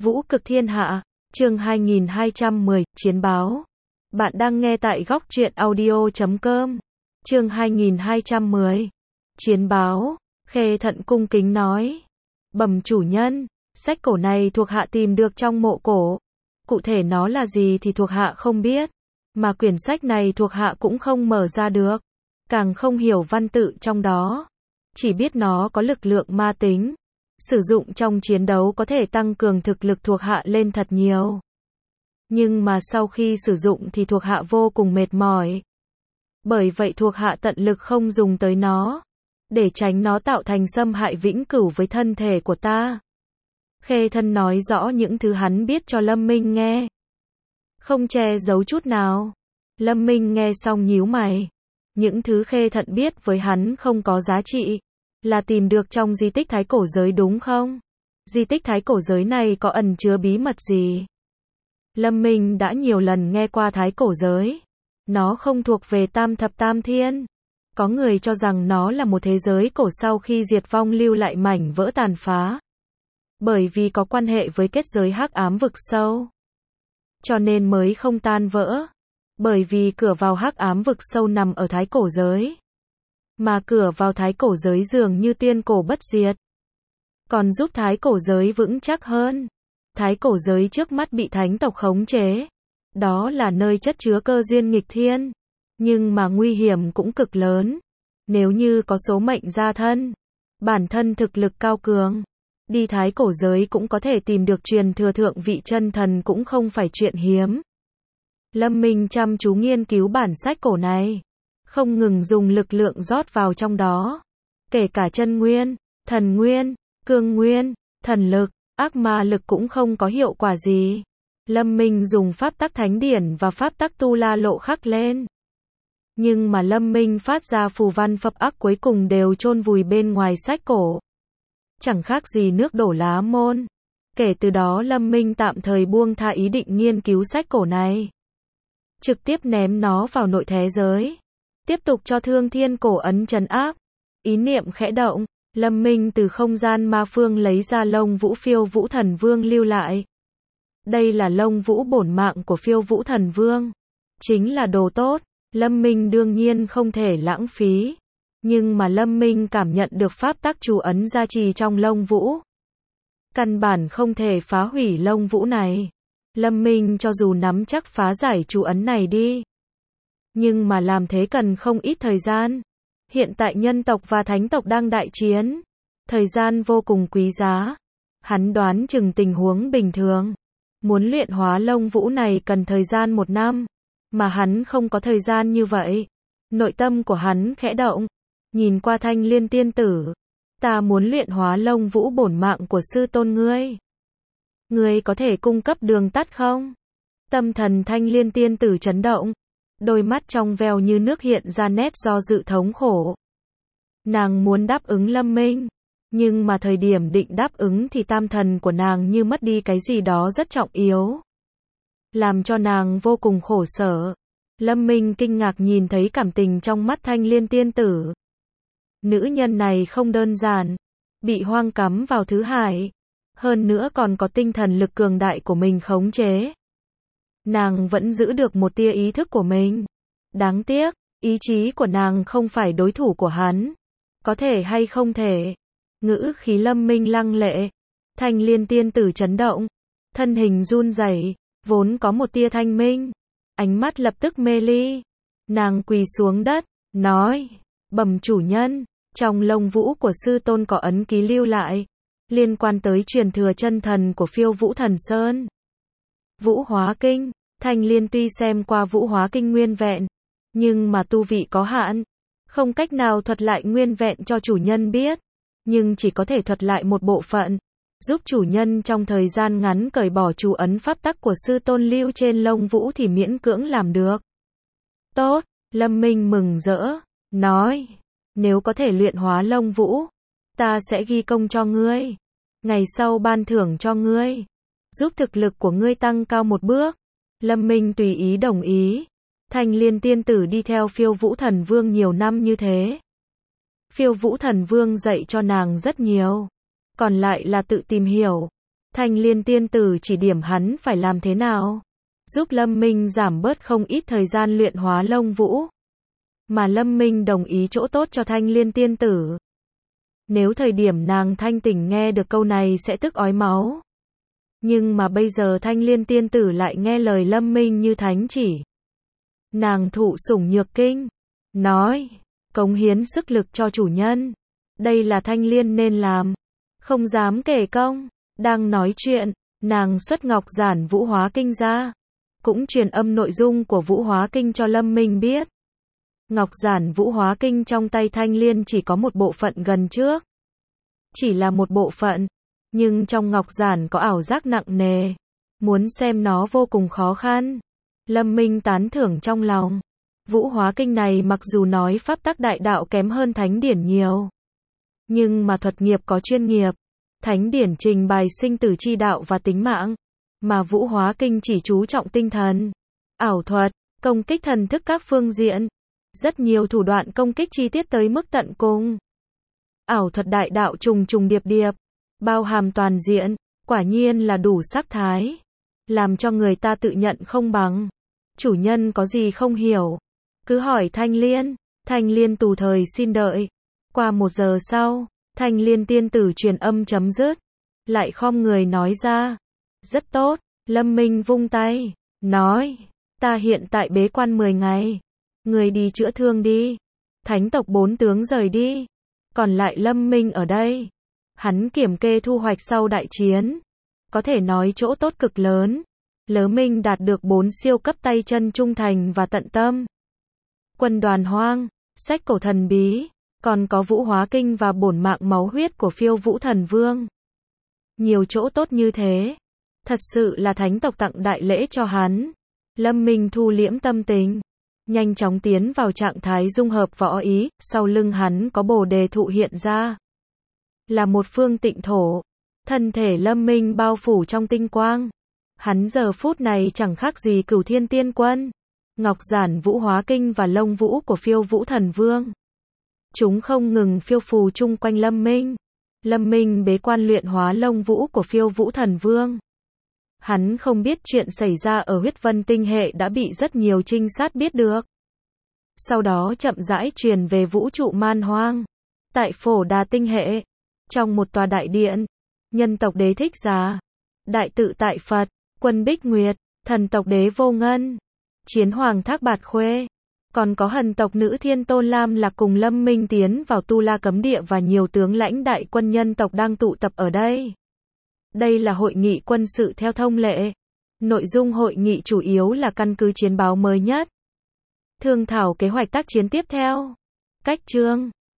Vũ cực thiên hạ, chương 2210, Chiến báo. Bạn đang nghe tại góc truyện audio.com. Chương 2210, Chiến báo. Khê Thận cung kính nói. Bẩm chủ nhân, sách cổ này thuộc hạ tìm được trong mộ cổ. Cụ thể nó là gì thì thuộc hạ không biết. Mà quyển sách này thuộc hạ cũng không mở ra được. Càng không hiểu văn tự trong đó. Chỉ biết nó có lực lượng ma tính. Sử dụng trong chiến đấu có thể tăng cường thực lực thuộc hạ lên thật nhiều. Nhưng mà sau khi sử dụng thì thuộc hạ vô cùng mệt mỏi. Bởi vậy thuộc hạ tận lực không dùng tới nó. Để tránh nó tạo thành xâm hại vĩnh cửu với thân thể của ta. Khê Thân nói rõ những thứ hắn biết cho Lâm Minh nghe. Không che giấu chút nào. Lâm Minh nghe xong nhíu mày. Những thứ Khê Thận biết với hắn không có giá trị. Là tìm được trong di tích thái cổ giới đúng không? Di tích thái cổ giới này có ẩn chứa bí mật gì? Lâm Minh đã nhiều lần nghe qua thái cổ giới. Nó không thuộc về tam thập tam thiên. Có người cho rằng nó là một thế giới cổ sau khi diệt vong lưu lại mảnh vỡ tàn phá. Bởi vì có quan hệ với kết giới hắc ám vực sâu. Cho nên mới không tan vỡ. Bởi vì cửa vào hắc ám vực sâu nằm ở thái cổ giới. Mà cửa vào thái cổ giới dường như tuyên cổ bất diệt. Còn giúp thái cổ giới vững chắc hơn. Thái cổ giới trước mắt bị thánh tộc khống chế. Đó là nơi chất chứa cơ duyên nghịch thiên. Nhưng mà nguy hiểm cũng cực lớn. Nếu như có số mệnh gia thân. Bản thân thực lực cao cường. Đi thái cổ giới cũng có thể tìm được truyền thừa thượng vị chân thần cũng không phải chuyện hiếm. Lâm Minh chăm chú nghiên cứu bản sách cổ này. Không ngừng dùng lực lượng rót vào trong đó. Kể cả chân nguyên, thần nguyên, cương nguyên, thần lực, ác ma lực cũng không có hiệu quả gì. Lâm Minh dùng pháp tắc thánh điển và pháp tắc tu la lộ khắc lên. Nhưng mà Lâm Minh phát ra phù văn phập ác cuối cùng đều chôn vùi bên ngoài sách cổ. Chẳng khác gì nước đổ lá môn. Kể từ đó Lâm Minh tạm thời buông tha ý định nghiên cứu sách cổ này. Trực tiếp ném nó vào nội thế giới. Tiếp tục cho Thương Thiên cổ ấn trấn áp. Ý niệm khẽ động, Lâm Minh từ không gian ma phương lấy ra lông vũ Phiêu Vũ Thần Vương lưu lại. Đây là lông vũ bổn mạng của Phiêu Vũ Thần Vương. Chính là đồ tốt, Lâm Minh đương nhiên không thể lãng phí. Nhưng mà Lâm Minh cảm nhận được pháp tắc chú ấn gia trì trong lông vũ. Căn bản không thể phá hủy lông vũ này. Lâm Minh cho dù nắm chắc phá giải chú ấn này đi. Nhưng mà làm thế cần không ít thời gian. Hiện tại nhân tộc và thánh tộc đang đại chiến. Thời gian vô cùng quý giá. Hắn đoán chừng tình huống bình thường. Muốn luyện hóa lông vũ này cần thời gian 1 năm. Mà hắn không có thời gian như vậy. Nội tâm của hắn khẽ động. Nhìn qua Thanh Liên tiên tử. Ta muốn luyện hóa lông vũ bổn mạng của sư tôn ngươi. Ngươi có thể cung cấp đường tắt không? Tâm thần Thanh Liên tiên tử chấn động. Đôi mắt trong veo như nước hiện ra nét do dự thống khổ. Nàng muốn đáp ứng Lâm Minh. Nhưng mà thời điểm định đáp ứng thì tam thần của nàng như mất đi cái gì đó rất trọng yếu. Làm cho nàng vô cùng khổ sở. Lâm Minh kinh ngạc nhìn thấy cảm tình trong mắt Thanh Liên tiên tử. Nữ nhân này không đơn giản. Bị hoang cắm vào thứ hải. Hơn nữa còn có tinh thần lực cường đại của mình khống chế. Nàng vẫn giữ được một tia ý thức của mình. Đáng tiếc, ý chí của nàng không phải đối thủ của hắn. Có thể hay không thể. Ngữ khí Lâm Minh lăng lệ. Thanh Liên tiên tử chấn động. Thân hình run rẩy, vốn có một tia thanh minh. Ánh mắt lập tức mê ly. Nàng quỳ xuống đất, nói. Bẩm chủ nhân, trong lông vũ của sư tôn có ấn ký lưu lại. Liên quan tới truyền thừa chân thần của Phiêu Vũ Thần Sơn. Vũ Hóa Kinh. Thanh Liên tuy xem qua Vũ Hóa Kinh nguyên vẹn. Nhưng mà tu vị có hạn. Không cách nào thuật lại nguyên vẹn cho chủ nhân biết. Nhưng chỉ có thể thuật lại một bộ phận. Giúp chủ nhân trong thời gian ngắn cởi bỏ chú ấn pháp tắc của sư tôn lưu trên lông vũ thì miễn cưỡng làm được. Tốt, Lâm Minh mừng rỡ. Nói. Nếu có thể luyện hóa lông vũ. Ta sẽ ghi công cho ngươi. Ngày sau ban thưởng cho ngươi. Giúp thực lực của ngươi tăng cao một bước. Lâm Minh tùy ý đồng ý. Thanh Liên tiên tử đi theo Phiêu Vũ Thần Vương nhiều năm như thế. Phiêu Vũ Thần Vương dạy cho nàng rất nhiều. Còn lại là tự tìm hiểu. Thanh Liên tiên tử chỉ điểm hắn phải làm thế nào, giúp Lâm Minh giảm bớt không ít thời gian luyện hóa lông vũ. Mà Lâm Minh đồng ý chỗ tốt cho Thanh Liên tiên tử. Nếu thời điểm nàng thanh tỉnh nghe được câu này sẽ tức ói máu. Nhưng mà bây giờ Thanh Liên tiên tử lại nghe lời Lâm Minh như thánh chỉ. Nàng thụ sủng nhược kinh, nói, cống hiến sức lực cho chủ nhân. Đây là Thanh Liên nên làm, không dám kể công. Đang nói chuyện, nàng xuất Ngọc Giản Vũ Hóa Kinh ra, cũng truyền âm nội dung của Vũ Hóa Kinh cho Lâm Minh biết. Ngọc Giản Vũ Hóa Kinh trong tay Thanh Liên chỉ có một bộ phận gần trước. Chỉ là một bộ phận, nhưng trong Ngọc Giản có ảo giác nặng nề. Muốn xem nó vô cùng khó khăn. Lâm Minh tán thưởng trong lòng. Vũ Hóa Kinh này mặc dù nói pháp tắc đại đạo kém hơn Thánh Điển nhiều. Nhưng mà thuật nghiệp có chuyên nghiệp. Thánh Điển trình bày sinh tử chi đạo và tính mạng. Mà Vũ Hóa Kinh chỉ chú trọng tinh thần, ảo thuật, công kích thần thức các phương diện. Rất nhiều thủ đoạn công kích chi tiết tới mức tận cùng. Ảo thuật đại đạo trùng trùng điệp điệp, bao hàm toàn diện, quả nhiên là đủ sắc thái. Làm cho người ta tự nhận không bằng. Chủ nhân có gì không hiểu? Cứ hỏi Thanh Liên. Thanh Liên tù thời xin đợi. Qua 1 giờ sau, Thanh Liên tiên tử truyền âm chấm dứt. Lại khom người nói ra. Rất tốt, Lâm Minh vung tay, nói. Ta hiện tại bế quan 10 ngày. Người đi chữa thương đi. Thánh tộc 4 tướng rời đi. Còn lại Lâm Minh ở đây. Hắn kiểm kê thu hoạch sau đại chiến. Có thể nói chỗ tốt cực lớn. Lâm Minh đạt được 4 siêu cấp tay chân trung thành và tận tâm. Quân đoàn hoang, sách cổ thần bí, còn có Vũ Hóa Kinh và bổn mạng máu huyết của Phiêu Vũ Thần Vương. Nhiều chỗ tốt như thế. Thật sự là thánh tộc tặng đại lễ cho hắn. Lâm Minh thu liễm tâm tình. Nhanh chóng tiến vào trạng thái dung hợp võ ý, sau lưng hắn có Bồ Đề thụ hiện ra. Là một phương tịnh thổ. Thân thể Lâm Minh bao phủ trong tinh quang. Hắn giờ phút này chẳng khác gì Cửu Thiên Tiên Quân. Ngọc Giản Vũ Hóa Kinh và lông vũ của Phiêu Vũ Thần Vương. Chúng không ngừng phiêu phù chung quanh Lâm Minh. Lâm Minh bế quan luyện hóa lông vũ của Phiêu Vũ Thần Vương. Hắn không biết chuyện xảy ra ở huyết vân tinh hệ đã bị rất nhiều trinh sát biết được. Sau đó chậm rãi truyền về vũ trụ man hoang. Tại Phổ Đà tinh hệ, trong một tòa đại điện, nhân tộc đế Thích Giả, đại tự tại Phật, quân Bích Nguyệt, thần tộc đế Vô Ngân, chiến hoàng Thác Bạt Khuê, còn có hần tộc nữ Thiên Tôn Lam Lạc cùng Lâm Minh tiến vào Tu La cấm địa và nhiều tướng lãnh đại quân nhân tộc đang tụ tập ở đây. Đây là hội nghị quân sự theo thông lệ. Nội dung hội nghị chủ yếu là căn cứ chiến báo mới nhất. Thương thảo kế hoạch tác chiến tiếp theo. Cách chương